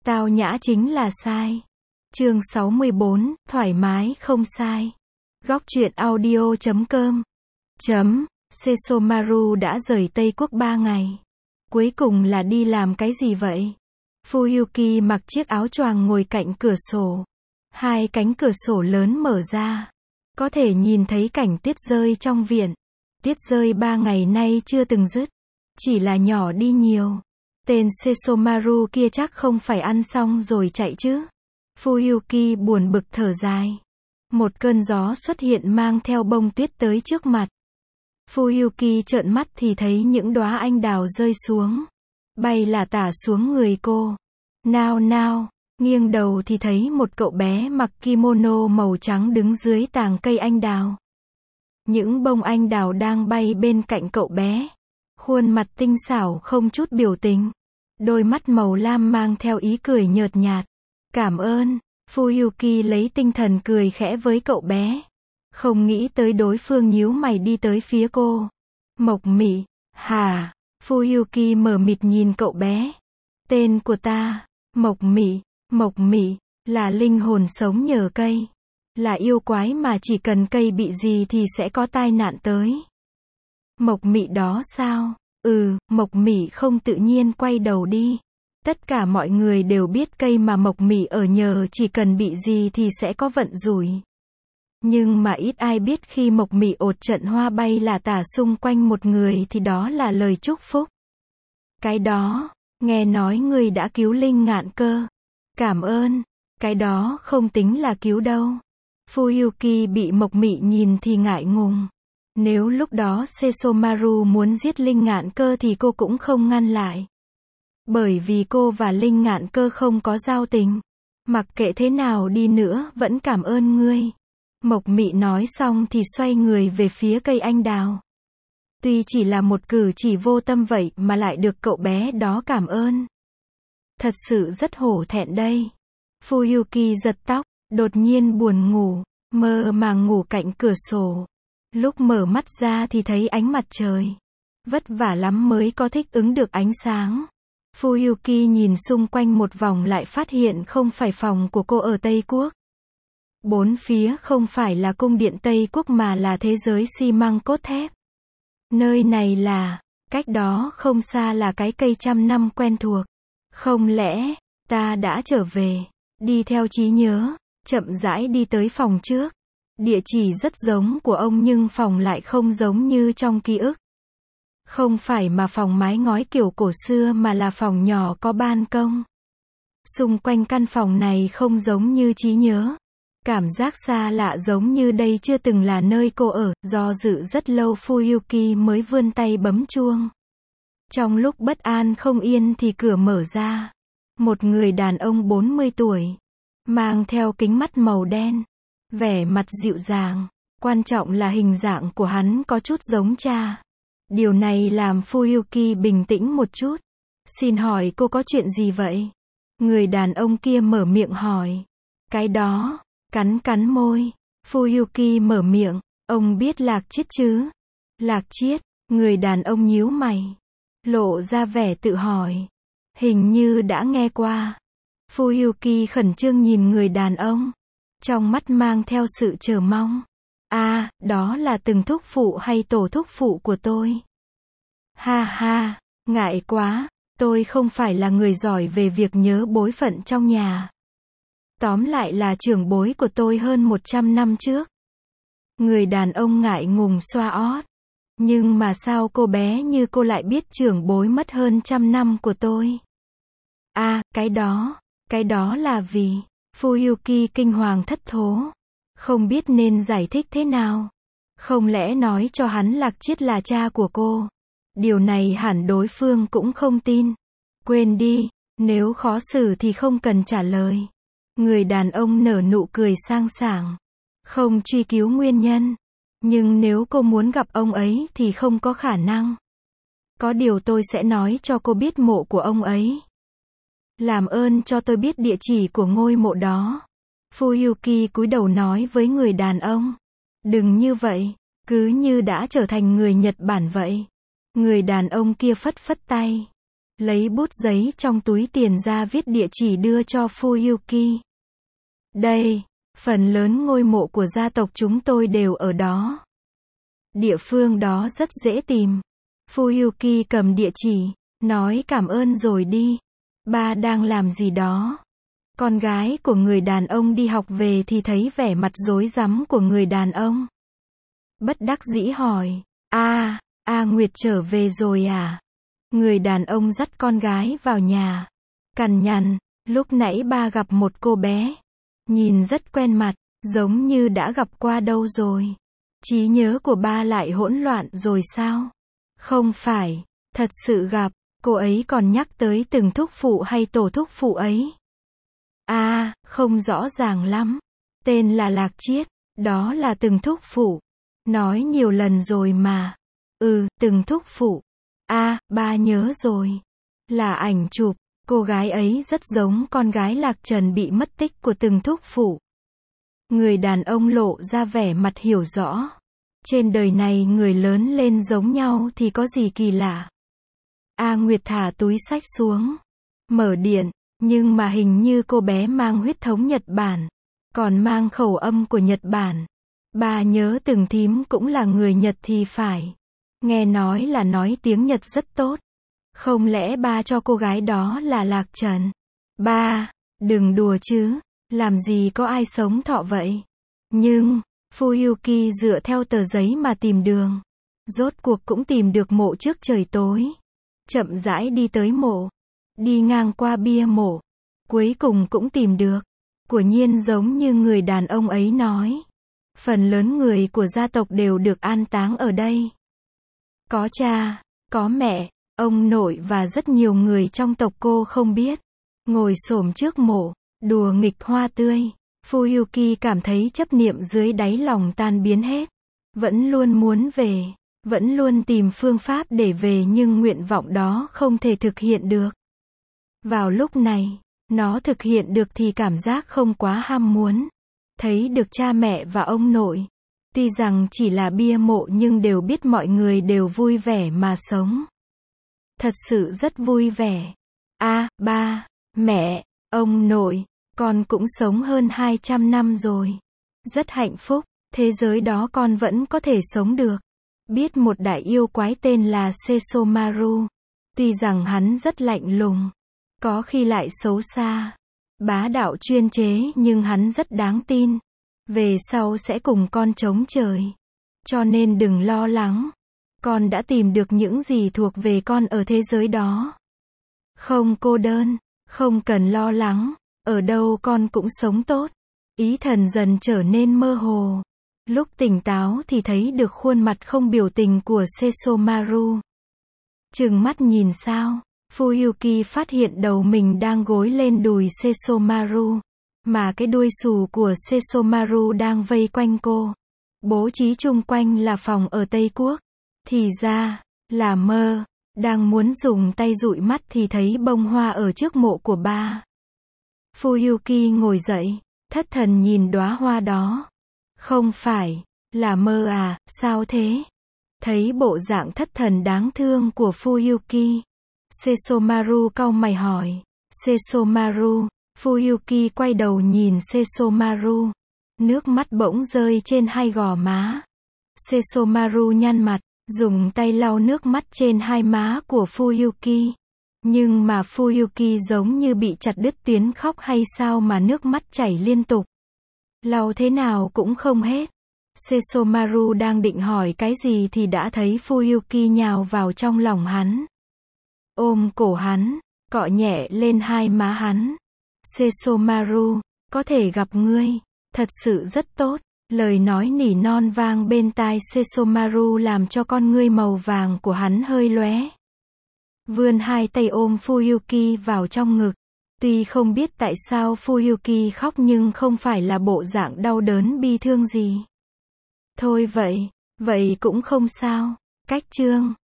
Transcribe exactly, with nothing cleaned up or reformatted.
Tao nhã chính là sai. Chương sáu mươi bốn, thoải mái không sai. Góc truyện audio chấm com. Chấm, Sesomaru đã rời Tây Quốc ba ngày. Cuối cùng là đi làm cái gì vậy? Fuyuki mặc chiếc áo choàng ngồi cạnh cửa sổ. Hai cánh cửa sổ lớn mở ra. Có thể nhìn thấy cảnh tuyết rơi trong viện. Tuyết rơi ba ngày nay chưa từng dứt. Chỉ là nhỏ đi nhiều. Tên Sesomaru kia chắc không phải ăn xong rồi chạy chứ. Fuyuki buồn bực thở dài. Một cơn gió xuất hiện mang theo bông tuyết tới trước mặt. Fuyuki trợn mắt thì thấy những đóa anh đào rơi xuống. Bay lả tả xuống người cô. Nao nao, nghiêng đầu thì thấy một cậu bé mặc kimono màu trắng đứng dưới tàng cây anh đào. Những bông anh đào đang bay bên cạnh cậu bé. Khuôn mặt tinh xảo không chút biểu tình. Đôi mắt màu lam mang theo ý cười nhợt nhạt. Cảm ơn, Fuyuki lấy tinh thần cười khẽ với cậu bé. Không nghĩ tới đối phương nhíu mày đi tới phía cô. Mộc Mị, hả? Fuyuki mờ mịt nhìn cậu bé. Tên của ta, Mộc Mị, Mộc Mị, là linh hồn sống nhờ cây. Là yêu quái mà chỉ cần cây bị gì thì sẽ có tai nạn tới. Mộc Mị đó sao? Ừ, Mộc Mị không tự nhiên quay đầu đi. Tất cả mọi người đều biết cây mà Mộc Mị ở nhờ chỉ cần bị gì thì sẽ có vận rủi. Nhưng mà ít ai biết khi Mộc Mị ột trận hoa bay là tả xung quanh một người thì đó là lời chúc phúc. Cái đó, nghe nói ngươi đã cứu Linh Ngạn Cơ. Cảm ơn, cái đó không tính là cứu đâu. Fuyuki bị Mộc Mị nhìn thì ngại ngùng. Nếu lúc đó Sesomaru muốn giết Linh Ngạn Cơ thì cô cũng không ngăn lại. Bởi vì cô và Linh Ngạn Cơ không có giao tình. Mặc kệ thế nào đi nữa vẫn cảm ơn ngươi. Mộc Mị nói xong thì xoay người về phía cây anh đào. Tuy chỉ là một cử chỉ vô tâm vậy mà lại được cậu bé đó cảm ơn. Thật sự rất hổ thẹn đây. Fuyuki giật tóc, đột nhiên buồn ngủ, mơ màng ngủ cạnh cửa sổ. Lúc mở mắt ra thì thấy ánh mặt trời. Vất vả lắm mới có thích ứng được ánh sáng. Fuyuki nhìn xung quanh một vòng lại phát hiện không phải phòng của cô ở Tây Quốc. Bốn phía không phải là cung điện Tây Quốc mà là thế giới xi măng cốt thép. Nơi này là, cách đó không xa là cái cây trăm năm quen thuộc. Không lẽ, ta đã trở về, đi theo trí nhớ, chậm rãi đi tới phòng trước. Địa chỉ rất giống của ông nhưng phòng lại không giống như trong ký ức. Không phải mà phòng mái ngói kiểu cổ xưa mà là phòng nhỏ có ban công. Xung quanh căn phòng này không giống như trí nhớ. Cảm giác xa lạ giống như đây chưa từng là nơi cô ở, do dự rất lâu Fuyuki mới vươn tay bấm chuông. Trong lúc bất an không yên thì cửa mở ra. Một người đàn ông bốn mươi tuổi, mang theo kính mắt màu đen, vẻ mặt dịu dàng, quan trọng là hình dạng của hắn có chút giống cha. Điều này làm Fuyuki bình tĩnh một chút. Xin hỏi cô có chuyện gì vậy? Người đàn ông kia mở miệng hỏi. Cái đó, cắn cắn môi. Fuyuki mở miệng, ông biết Lạc Chiết chứ? Lạc Chiết, người đàn ông nhíu mày, lộ ra vẻ tự hỏi. Hình như đã nghe qua. Fuyuki khẩn trương nhìn người đàn ông, trong mắt mang theo sự chờ mong. À, đó là từng thúc phụ hay tổ thúc phụ của tôi. Ha ha, ngại quá, tôi không phải là người giỏi về việc nhớ bối phận trong nhà. Tóm lại là trưởng bối của tôi hơn một trăm năm trước. Người đàn ông ngại ngùng xoa ót. Nhưng mà sao cô bé như cô lại biết trưởng bối mất hơn trăm năm của tôi? À, cái đó, cái đó là vì... Fuyuki kinh hoàng thất thố. Không biết nên giải thích thế nào. Không lẽ nói cho hắn Lạc Chiết là cha của cô? Điều này hẳn đối phương cũng không tin. Quên đi, nếu khó xử thì không cần trả lời. Người đàn ông nở nụ cười sang sảng. Không truy cứu nguyên nhân. Nhưng nếu cô muốn gặp ông ấy thì không có khả năng. Có điều tôi sẽ nói cho cô biết mộ của ông ấy. Làm ơn cho tôi biết địa chỉ của ngôi mộ đó. Fuyuki cúi đầu nói với người đàn ông. Đừng như vậy, cứ như đã trở thành người Nhật Bản vậy. Người đàn ông kia phất phất tay. lấy bút giấy trong túi tiền ra viết địa chỉ đưa cho Fuyuki. Đây, phần lớn ngôi mộ của gia tộc chúng tôi đều ở đó. Địa phương đó rất dễ tìm. Fuyuki cầm địa chỉ, nói cảm ơn rồi đi. Ba đang làm gì đó? Con gái của người đàn ông đi học về thì thấy vẻ mặt rối rắm của người đàn ông. Bất đắc dĩ hỏi, a, A Nguyệt trở về rồi à? Người đàn ông dắt con gái vào nhà. Cằn nhằn, lúc nãy ba gặp một cô bé. Nhìn rất quen mặt, giống như đã gặp qua đâu rồi. Trí nhớ của ba lại hỗn loạn rồi sao? Không phải, thật sự gặp, cô ấy còn nhắc tới từng thúc phụ hay tổ thúc phụ ấy. À, không rõ ràng lắm. Tên là Lạc Chiết, đó là từng thúc phụ. Nói nhiều lần rồi mà. Ừ, từng thúc phụ. À, ba nhớ rồi. Là ảnh chụp, cô gái ấy rất giống con gái Lạc Trần bị mất tích của từng thúc phụ. Người đàn ông lộ ra vẻ mặt hiểu rõ. Trên đời này người lớn lên giống nhau thì có gì kỳ lạ. A Nguyệt thả túi sách xuống. Mở điện, nhưng mà hình như cô bé mang huyết thống Nhật Bản. Còn mang khẩu âm của Nhật Bản. Bà nhớ từng thím cũng là người Nhật thì phải. Nghe nói là nói tiếng Nhật rất tốt. Không lẽ ba cho cô gái đó là Lạc Trần? Ba, đừng đùa chứ. Làm gì có ai sống thọ vậy? Nhưng, Fuyuki dựa theo tờ giấy mà tìm đường. Rốt cuộc cũng tìm được mộ trước trời tối. Chậm rãi đi tới mộ. Đi ngang qua bia mộ. Cuối cùng cũng tìm được. Quả nhiên giống như người đàn ông ấy nói. Phần lớn người của gia tộc đều được an táng ở đây. Có cha, có mẹ, ông nội và rất nhiều người trong tộc cô không biết. Ngồi xổm trước mộ, đùa nghịch hoa tươi. Fuyuki cảm thấy chấp niệm dưới đáy lòng tan biến hết. Vẫn luôn muốn về, vẫn luôn tìm phương pháp để về nhưng nguyện vọng đó không thể thực hiện được. Vào lúc này, nó thực hiện được thì cảm giác không quá ham muốn. Thấy được cha mẹ và ông nội. Tuy rằng chỉ là bia mộ nhưng đều biết mọi người đều vui vẻ mà sống. Thật sự rất vui vẻ. A, ba, mẹ, ông nội, con cũng sống hơn hai trăm năm rồi. Rất hạnh phúc, thế giới đó con vẫn có thể sống được. Biết một đại yêu quái tên là Sesomaru. Tuy rằng hắn rất lạnh lùng, có khi lại xấu xa, bá đạo chuyên chế nhưng hắn rất đáng tin. Về sau sẽ cùng con chống trời. Cho nên đừng lo lắng. Con đã tìm được những gì thuộc về con ở thế giới đó. Không cô đơn, không cần lo lắng, ở đâu con cũng sống tốt. Ý thần dần trở nên mơ hồ. Lúc tỉnh táo thì thấy được khuôn mặt không biểu tình của Sesomaru. Trừng mắt nhìn sao, Fuyuki phát hiện đầu mình đang gối lên đùi Sesomaru. Mà cái đuôi xù của Sesomaru đang vây quanh cô. Bố trí chung quanh là phòng ở Tây Quốc. Thì ra, là mơ. Đang muốn dùng tay dụi mắt thì thấy bông hoa ở trước mộ của ba. Fuyuki ngồi dậy, thất thần nhìn đóa hoa đó. Không phải, là mơ à, sao thế? Thấy bộ dạng thất thần đáng thương của Fuyuki. Sesomaru cau mày hỏi. Sesomaru. Fuyuki quay đầu nhìn Sesomaru. Nước mắt bỗng rơi trên hai gò má. Sesomaru nhăn mặt, dùng tay lau nước mắt trên hai má của Fuyuki. Nhưng mà Fuyuki giống như bị chặt đứt tuyến khóc hay sao mà nước mắt chảy liên tục. Lau thế nào cũng không hết. Sesomaru đang định hỏi cái gì thì đã thấy Fuyuki nhào vào trong lòng hắn. Ôm cổ hắn, cọ nhẹ lên hai má hắn. Sesomaru, có thể gặp ngươi, thật sự rất tốt. Lời nói nỉ non vang bên tai Sesomaru làm cho con ngươi màu vàng của hắn hơi lóe. Vươn hai tay ôm Fuyuki vào trong ngực. Tuy không biết tại sao Fuyuki khóc nhưng không phải là bộ dạng đau đớn bi thương gì. Thôi vậy, vậy cũng không sao. Cách chương